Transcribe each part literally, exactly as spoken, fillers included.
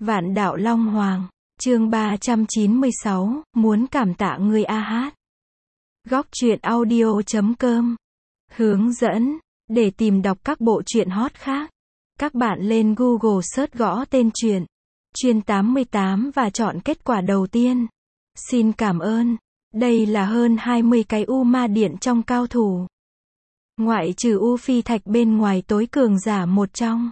Vạn đạo Long Hoàng, chương ba trăm chín mươi sáu, muốn cảm tạ người a hát. Góc truyện audio chấm com. Hướng dẫn, để tìm đọc các bộ truyện hot khác, các bạn lên Google search gõ tên truyện, Truyện tám mươi tám và chọn kết quả đầu tiên. Xin cảm ơn. Đây là hơn hai mươi cái U Ma Điện trong cao thủ. Ngoại trừ U Phi Thạch bên ngoài tối cường giả một trong.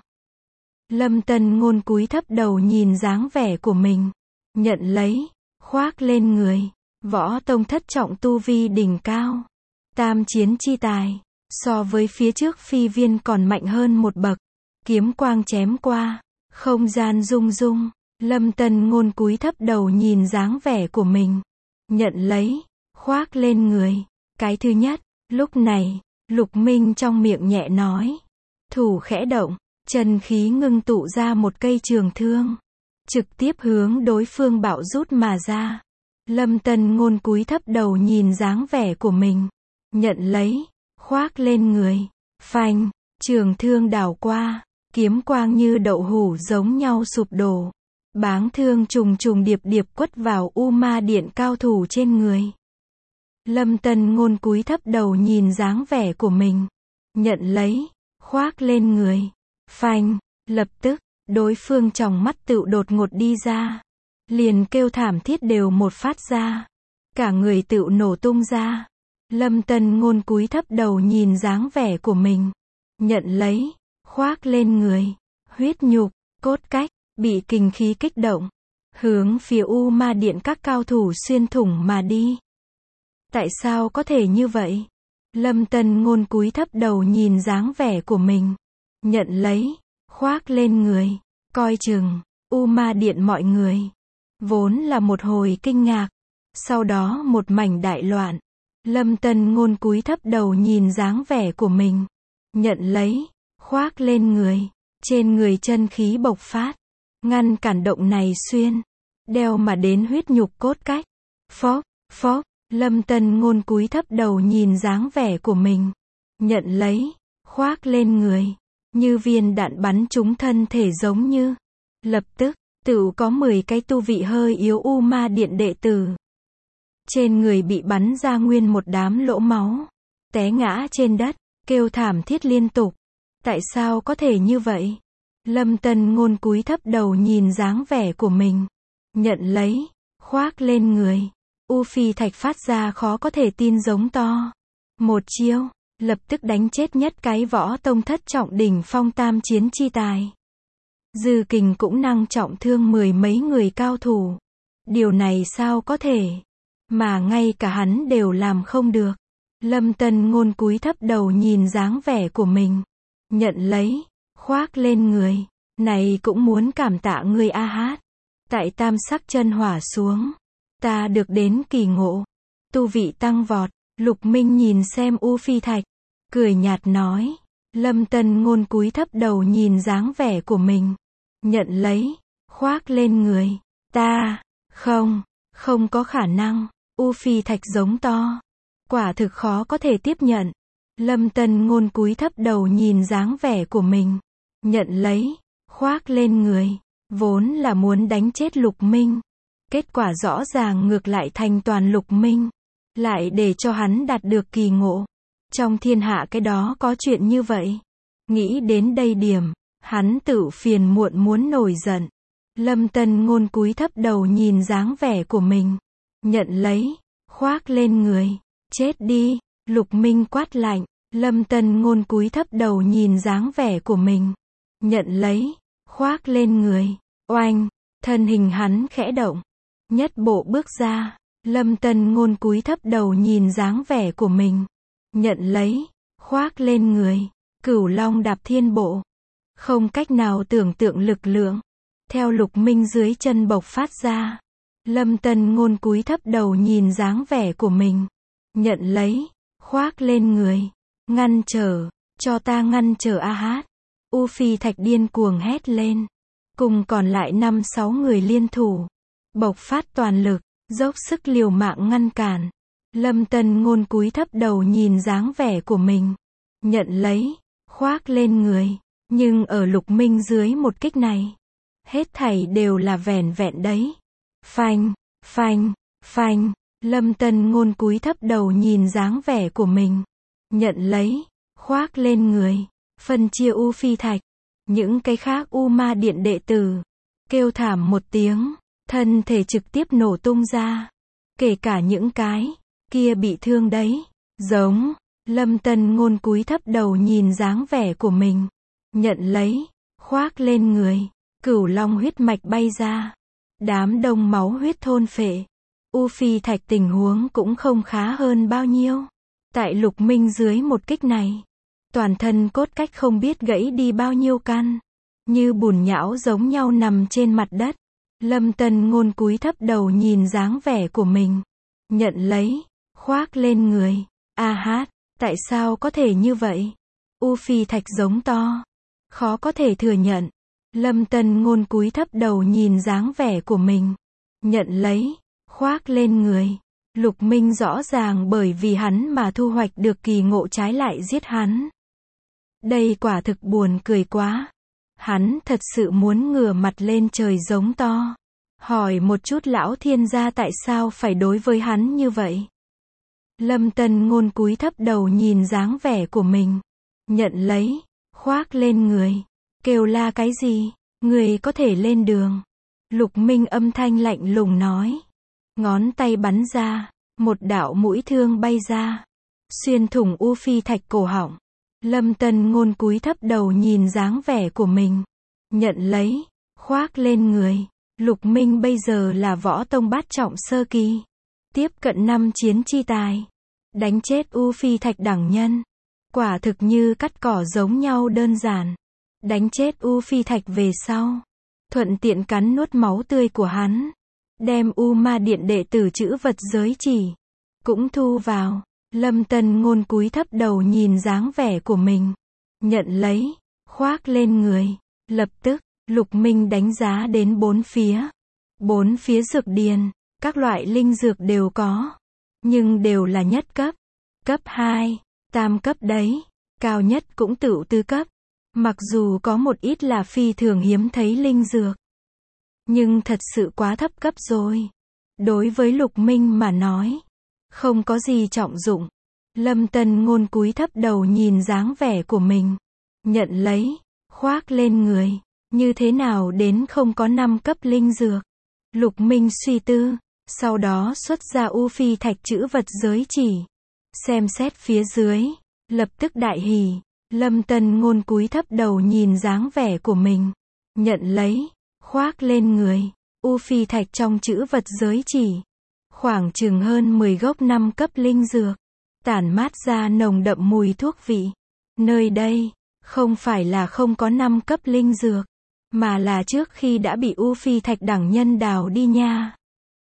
Lâm Tân Ngôn cúi thấp đầu nhìn dáng vẻ của mình. Nhận lấy, khoác lên người. Võ tông thất trọng tu vi đỉnh cao. Tam chiến chi tài. So với phía trước phi viên còn mạnh hơn một bậc. Kiếm quang chém qua. Không gian rung rung. Lâm Tân Ngôn cúi thấp đầu nhìn dáng vẻ của mình. Nhận lấy, khoác lên người. Cái thứ nhất, lúc này, Lục Minh trong miệng nhẹ nói. Thủ khẽ động, chân khí ngưng tụ ra một cây trường thương. Trực tiếp hướng đối phương bạo rút mà ra. Lâm Tân Ngôn cúi thấp đầu nhìn dáng vẻ của mình. Nhận lấy, khoác lên người. Phanh, trường thương đảo qua. Kiếm quang như đậu hũ giống nhau sụp đổ. Báng thương trùng trùng điệp điệp quất vào U Ma Điện cao thủ trên người. Lâm Tân Ngôn cúi thấp đầu nhìn dáng vẻ của mình. Nhận lấy, khoác lên người. Phanh, lập tức, đối phương trong mắt tựu đột ngột đi ra. Liền kêu thảm thiết đều một phát ra. Cả người tựu nổ tung ra. Lâm Tân Ngôn cúi thấp đầu nhìn dáng vẻ của mình. Nhận lấy, khoác lên người. Huyết nhục, cốt cách, bị kình khí kích động. Hướng phía U Ma Điện các cao thủ xuyên thủng mà đi. Tại sao có thể như vậy? Lâm Tân Ngôn cúi thấp đầu nhìn dáng vẻ của mình. Nhận lấy, khoác lên người. Coi chừng, U Ma Điện mọi người. Vốn là một hồi kinh ngạc. Sau đó một mảnh đại loạn. Lâm Tân Ngôn cúi thấp đầu nhìn dáng vẻ của mình. Nhận lấy, khoác lên người. Trên người chân khí bộc phát. Ngăn cản động này xuyên. Đeo mà đến huyết nhục cốt cách. Phốc, phốc. Lâm Tân Ngôn cúi thấp đầu nhìn dáng vẻ của mình. Nhận lấy, khoác lên người. Như viên đạn bắn trúng thân thể giống như. Lập tức, tựu có mười cái tu vị hơi yếu U Ma Điện đệ tử. Trên người bị bắn ra nguyên một đám lỗ máu. Té ngã trên đất, kêu thảm thiết liên tục. Tại sao có thể như vậy? Lâm Tân Ngôn cúi thấp đầu nhìn dáng vẻ của mình. Nhận lấy, khoác lên người. U Phi Thạch phát ra khó có thể tin giống to. Một chiêu, lập tức đánh chết nhất cái võ tông thất trọng đỉnh phong tam chiến chi tài. Dư kình cũng năng trọng thương mười mấy người cao thủ. Điều này sao có thể? Mà ngay cả hắn đều làm không được. Lâm Tân Ngôn cúi thấp đầu nhìn dáng vẻ của mình. Nhận lấy, khoác lên người. Này cũng muốn cảm tạ người a hát. Tại tam sắc chân hỏa xuống. Ta được đến kỳ ngộ. Tu vị tăng vọt. Lục Minh nhìn xem U Phi Thạch. Cười nhạt nói. Lâm Tân Ngôn cúi thấp đầu nhìn dáng vẻ của mình. Nhận lấy, khoác lên người. Ta, không, không có khả năng. U Phi Thạch giống to. Quả thực khó có thể tiếp nhận. Lâm Tân Ngôn cúi thấp đầu nhìn dáng vẻ của mình. Nhận lấy, khoác lên người. Vốn là muốn đánh chết Lục Minh. Kết quả rõ ràng ngược lại thành toàn Lục Minh. Lại để cho hắn đạt được kỳ ngộ. Trong thiên hạ cái đó có chuyện như vậy. Nghĩ đến đây điểm, hắn tự phiền muộn muốn nổi giận. Lâm Tân Ngôn cúi thấp đầu nhìn dáng vẻ của mình. Nhận lấy, khoác lên người. Chết đi, Lục Minh quát lạnh. Lâm Tân Ngôn cúi thấp đầu nhìn dáng vẻ của mình. Nhận lấy, khoác lên người. Oanh, thân hình hắn khẽ động. Nhất bộ bước ra. Lâm Tân Ngôn cúi thấp đầu nhìn dáng vẻ của mình. Nhận lấy, khoác lên người. Cửu Long đạp thiên bộ. Không cách nào tưởng tượng lực lượng. Theo Lục Minh dưới chân bộc phát ra. Lâm Tân Ngôn cúi thấp đầu nhìn dáng vẻ của mình. Nhận lấy, khoác lên người. Ngăn trở, cho ta ngăn trở a hát. U Phi Thạch điên cuồng hét lên. Cùng còn lại năm sáu người liên thủ. Bộc phát toàn lực, dốc sức liều mạng ngăn cản. Lâm Tân Ngôn cúi thấp đầu nhìn dáng vẻ của mình. Nhận lấy, khoác lên người. Nhưng ở Lục Minh dưới một kích này. Hết thảy đều là vẻn vẹn đấy. Phanh, phanh, phanh, Lâm Tân Ngôn cúi thấp đầu nhìn dáng vẻ của mình. Nhận lấy, khoác lên người, phân chia U Phi Thạch. Những cái khác U Ma Điện đệ tử, kêu thảm một tiếng, thân thể trực tiếp nổ tung ra. Kể cả những cái, kia bị thương đấy. Giống, Lâm Tân Ngôn cúi thấp đầu nhìn dáng vẻ của mình. Nhận lấy, khoác lên người, cửu long huyết mạch bay ra. Đám đông máu huyết thôn phệ. U Phi Thạch tình huống cũng không khá hơn bao nhiêu. Tại Lục Minh dưới một kích này, toàn thân cốt cách không biết gãy đi bao nhiêu căn. Như bùn nhão giống nhau nằm trên mặt đất. Lâm Tân Ngôn cúi thấp đầu nhìn dáng vẻ của mình. Nhận lấy, khoác lên người. A hát, tại sao có thể như vậy? U Phi Thạch giống to. Khó có thể thừa nhận. Lâm Tân Ngôn cúi thấp đầu nhìn dáng vẻ của mình. Nhận lấy, khoác lên người. Lục Minh rõ ràng bởi vì hắn mà thu hoạch được kỳ ngộ trái lại giết hắn. Đây quả thực buồn cười quá. Hắn thật sự muốn ngửa mặt lên trời giống to. Hỏi một chút lão thiên gia tại sao phải đối với hắn như vậy. Lâm Tân Ngôn cúi thấp đầu nhìn dáng vẻ của mình. Nhận lấy, khoác lên người. Kêu la cái gì? Người có thể lên đường. Lục Minh âm thanh lạnh lùng nói. Ngón tay bắn ra, một đạo mũi thương bay ra. Xuyên thủng U Phi Thạch cổ họng. Lâm Tân Ngôn cúi thấp đầu nhìn dáng vẻ của mình. Nhận lấy, khoác lên người. Lục Minh bây giờ là võ tông bát trọng sơ kỳ. Tiếp cận năm chiến chi tài. Đánh chết U Phi Thạch đẳng nhân. Quả thực như cắt cỏ giống nhau đơn giản. Đánh chết U Phi Thạch về sau. Thuận tiện cắn nuốt máu tươi của hắn. Đem U Ma Điện đệ tử chữ vật giới chỉ. Cũng thu vào. Lâm Tân Ngôn cúi thấp đầu nhìn dáng vẻ của mình. Nhận lấy, khoác lên người. Lập tức, Lục Minh đánh giá đến bốn phía. Bốn phía dược điền, các loại linh dược đều có. Nhưng đều là nhất cấp. Cấp hai, tam cấp đấy. Cao nhất cũng tựu tứ cấp. Mặc dù có một ít là phi thường hiếm thấy linh dược. Nhưng thật sự quá thấp cấp rồi. Đối với Lục Minh mà nói. Không có gì trọng dụng. Lâm Tân Ngôn cúi thấp đầu nhìn dáng vẻ của mình. Nhận lấy, khoác lên người. Như thế nào đến không có năm cấp linh dược. Lục Minh suy tư. Sau đó xuất ra U Phi Thạch chữ vật giới chỉ. Xem xét phía dưới. Lập tức đại hỉ. Lâm Tân Ngôn cúi thấp đầu nhìn dáng vẻ của mình. Nhận lấy, khoác lên người. U Phi Thạch trong chữ vật giới chỉ. Khoảng chừng hơn mười gốc năm cấp linh dược. Tản mát ra nồng đậm mùi thuốc vị. Nơi đây, không phải là không có năm cấp linh dược. Mà là trước khi đã bị U Phi Thạch đẳng nhân đào đi nha.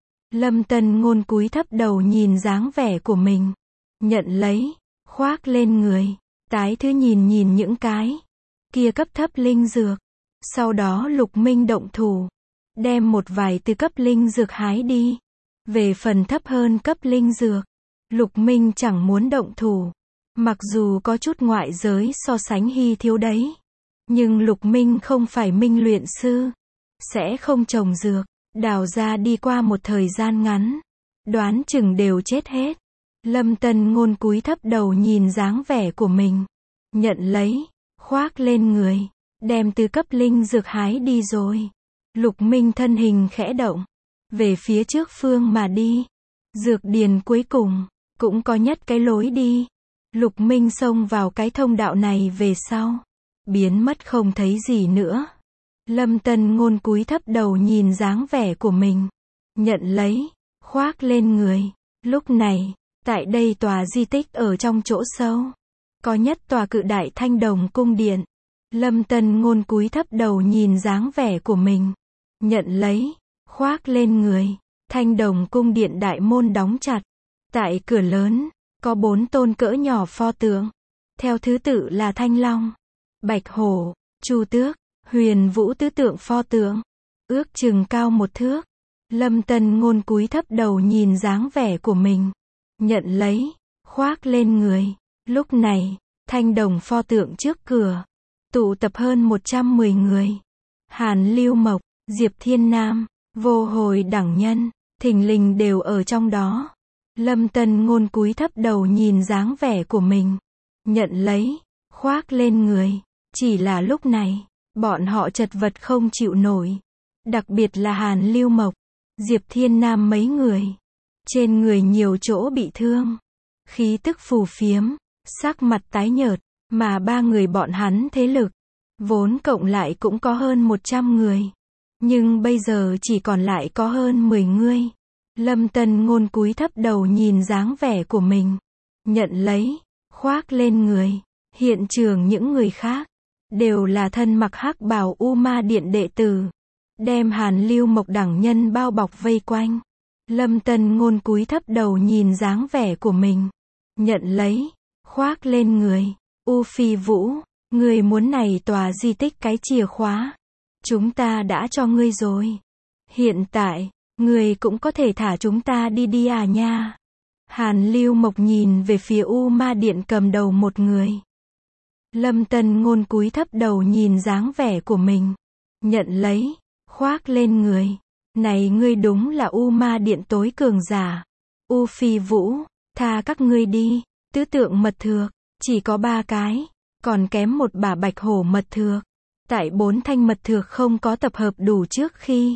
Lâm Tân Ngôn cúi thấp đầu nhìn dáng vẻ của mình. Nhận lấy, khoác lên người. Tái thứ nhìn nhìn những cái kia cấp thấp linh dược. Sau đó Lục Minh động thủ. Đem một vài từ cấp linh dược hái đi. Về phần thấp hơn cấp linh dược. Lục Minh chẳng muốn động thủ. Mặc dù có chút ngoại giới so sánh hy thiếu đấy. Nhưng Lục Minh không phải minh luyện sư. Sẽ không trồng dược. Đào ra đi qua một thời gian ngắn. Đoán chừng đều chết hết. Lâm Tân Ngôn cúi thấp đầu nhìn dáng vẻ của mình. Nhận lấy, khoác lên người. Đem từ cấp linh dược hái đi rồi. Lục Minh thân hình khẽ động. Về phía trước phương mà đi. Dược điền cuối cùng. Cũng có nhất cái lối đi. Lục Minh xông vào cái thông đạo này về sau. Biến mất không thấy gì nữa. Lâm Tân Ngôn cúi thấp đầu nhìn dáng vẻ của mình. Nhận lấy, khoác lên người. Lúc này, tại đây tòa di tích ở trong chỗ sâu. Có nhất tòa cự đại thanh đồng cung điện. Lâm Tân Ngôn cúi thấp đầu nhìn dáng vẻ của mình. Nhận lấy, khoác lên người. Thanh đồng cung điện đại môn đóng chặt. Tại cửa lớn, có bốn tôn cỡ nhỏ pho tượng. Theo thứ tự là Thanh Long, Bạch Hổ, Chu Tước, Huyền Vũ tứ tượng pho tượng. Ước chừng cao một thước. Lâm Tân Ngôn cúi thấp đầu nhìn dáng vẻ của mình. Nhận lấy, khoác lên người. Lúc này, thanh đồng pho tượng trước cửa. Tụ tập hơn một trăm mười người. Hàn Lưu Mộc, Diệp Thiên Nam, Vô Hồi Đẳng Nhân, thình lình đều ở trong đó. Lâm Tân Ngôn cúi thấp đầu nhìn dáng vẻ của mình, nhận lấy, khoác lên người. Chỉ là lúc này, bọn họ chật vật không chịu nổi. Đặc biệt là Hàn Lưu Mộc, Diệp Thiên Nam mấy người. Trên người nhiều chỗ bị thương, khí tức phù phiếm, sắc mặt tái nhợt, mà ba người bọn hắn thế lực, vốn cộng lại cũng có hơn một trăm người. Nhưng bây giờ chỉ còn lại có hơn mười người. Lâm Tân Ngôn cúi thấp đầu nhìn dáng vẻ của mình, nhận lấy, khoác lên người. Hiện trường những người khác, đều là thân mặc hắc bào U Ma Điện đệ tử, đem Hàn Lưu Mộc Đẳng Nhân bao bọc vây quanh. Lâm Tân Ngôn cúi thấp đầu nhìn dáng vẻ của mình, nhận lấy, khoác lên người. U Phi Vũ, người muốn này tòa di tích cái chìa khóa, chúng ta đã cho ngươi rồi. Hiện tại, ngươi cũng có thể thả chúng ta đi đi à nha. Hàn Lưu Mộc nhìn về phía U Ma Điện cầm đầu một người. Lâm Tân Ngôn cúi thấp đầu nhìn dáng vẻ của mình, nhận lấy, khoác lên người. Này ngươi đúng là U Ma Điện tối cường giả. U Phi Vũ, tha các ngươi đi. Tứ tượng mật thược, chỉ có ba cái, còn kém một bả bạch hổ mật thược. Tại bốn thanh mật thược không có tập hợp đủ trước khi.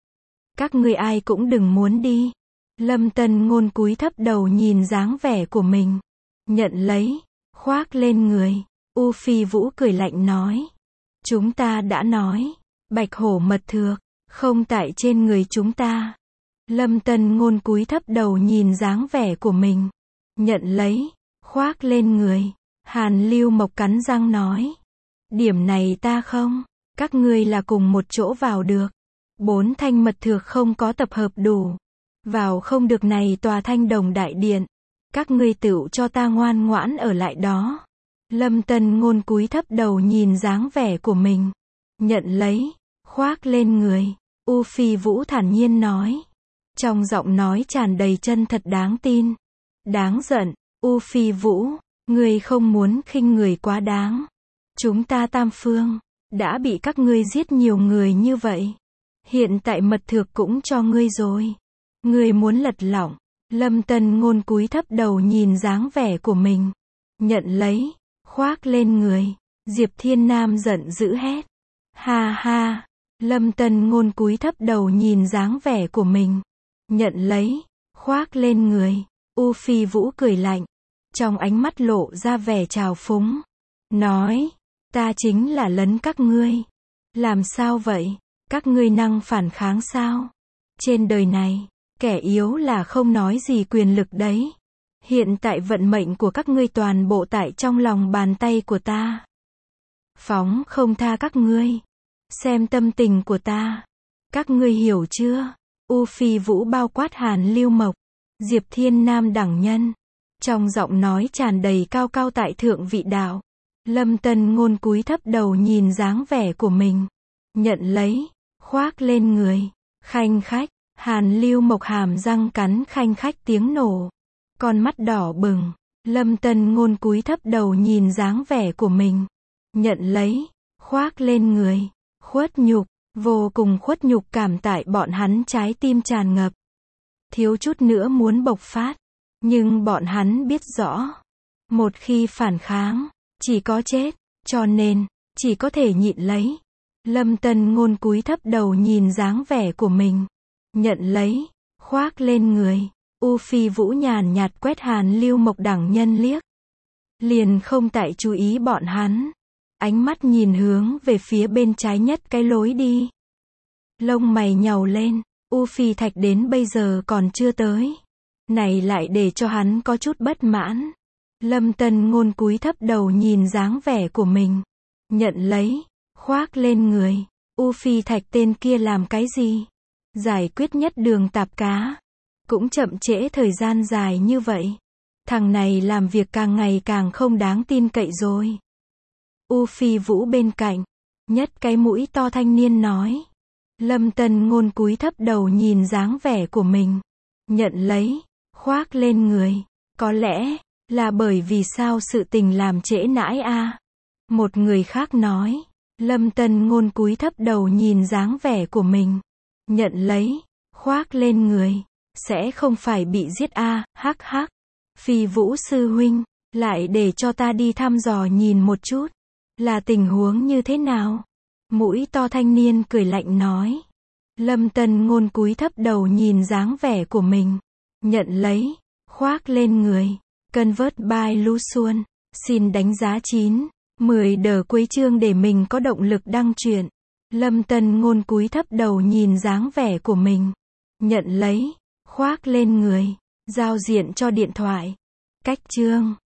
Các ngươi ai cũng đừng muốn đi. Lâm Tân Ngôn cúi thấp đầu nhìn dáng vẻ của mình, nhận lấy, khoác lên người. U Phi Vũ cười lạnh nói, chúng ta đã nói, bạch hổ mật thược, không tại trên người chúng ta. Lâm Tân Ngôn cúi thấp đầu nhìn dáng vẻ của mình, nhận lấy, khoác lên người. Hàn Lưu Mộc cắn răng nói, điểm này ta không, các ngươi là cùng một chỗ vào được. Bốn thanh mật thược không có tập hợp đủ, vào không được này tòa Thanh Đồng Đại Điện. Các ngươi tựu cho ta ngoan ngoãn ở lại đó. Lâm Tân Ngôn cúi thấp đầu nhìn dáng vẻ của mình, nhận lấy, khoác lên người. U Phi Vũ thản nhiên nói, trong giọng nói tràn đầy chân thật đáng tin. Đáng giận, U Phi Vũ, ngươi không muốn khinh người quá đáng. Chúng ta Tam Phương, đã bị các ngươi giết nhiều người như vậy. Hiện tại mật thược cũng cho ngươi rồi. Ngươi muốn lật lọng. Lâm Tân Ngôn cúi thấp đầu nhìn dáng vẻ của mình, nhận lấy, khoác lên người. Diệp Thiên Nam giận dữ hét, ha ha. Lâm Tân Ngôn cúi thấp đầu nhìn dáng vẻ của mình, nhận lấy, khoác lên người. U Phi Vũ cười lạnh, trong ánh mắt lộ ra vẻ trào phúng, nói, ta chính là lấn các ngươi. Làm sao vậy? Các ngươi năng phản kháng sao? Trên đời này, kẻ yếu là không nói gì quyền lực đấy. Hiện tại vận mệnh của các ngươi toàn bộ tại trong lòng bàn tay của ta. Phóng không tha các ngươi. Xem tâm tình của ta. Các ngươi hiểu chưa? U Phi Vũ bao quát Hàn Lưu Mộc, Diệp Thiên Nam Đẳng Nhân. Trong giọng nói tràn đầy cao cao tại thượng vị đạo. Lâm Tân Ngôn cúi thấp đầu nhìn dáng vẻ của mình, nhận lấy, khoác lên người. Khanh khách, Hàn Lưu Mộc hàm răng cắn khanh khách tiếng nổ, con mắt đỏ bừng. Lâm Tân Ngôn cúi thấp đầu nhìn dáng vẻ của mình, nhận lấy, khoác lên người. Khuất nhục, vô cùng khuất nhục cảm tại bọn hắn trái tim tràn ngập, thiếu chút nữa muốn bộc phát. Nhưng bọn hắn biết rõ, một khi phản kháng, chỉ có chết, cho nên, chỉ có thể nhịn lấy. Lâm Tân Ngôn cúi thấp đầu nhìn dáng vẻ của mình, nhận lấy, khoác lên người. U Phi Vũ nhàn nhạt quét Hàn Lưu Mộc Đẳng Nhân liếc, liền không tại chú ý bọn hắn, ánh mắt nhìn hướng về phía bên trái nhất cái lối đi. Lông mày nhàu lên, U Phi Thạch đến bây giờ còn chưa tới, này lại để cho hắn có chút bất mãn. Lâm Tân Ngôn cúi thấp đầu nhìn dáng vẻ của mình, nhận lấy, khoác lên người. U Phi Thạch tên kia làm cái gì? Giải quyết nhất đường tạp cá, cũng chậm trễ thời gian dài như vậy. Thằng này làm việc càng ngày càng không đáng tin cậy rồi. U Phi Vũ bên cạnh, nhất cái mũi to thanh niên nói. Lâm Tân Ngôn cúi thấp đầu nhìn dáng vẻ của mình, nhận lấy, khoác lên người. Có lẽ là bởi vì sao sự tình làm trễ nãi a. Một người khác nói, Lâm Tân Ngôn cúi thấp đầu nhìn dáng vẻ của mình. Nhận lấy, khoác lên người. Sẽ không phải bị giết a, à, hắc hắc. Phi Vũ sư huynh, lại để cho ta đi thăm dò nhìn một chút. Là tình huống như thế nào? Mũi to thanh niên cười lạnh nói. Lâm Tân Ngôn cúi thấp đầu nhìn dáng vẻ của mình. Nhận lấy, khoác lên người. Convert by Lu Xuân. Xin đánh giá chín, mười đờ cuối chương để mình có động lực đăng truyện. Lâm Tân Ngôn cúi thấp đầu nhìn dáng vẻ của mình. Nhận lấy, khoác lên người. Giao diện cho điện thoại. Cách chương.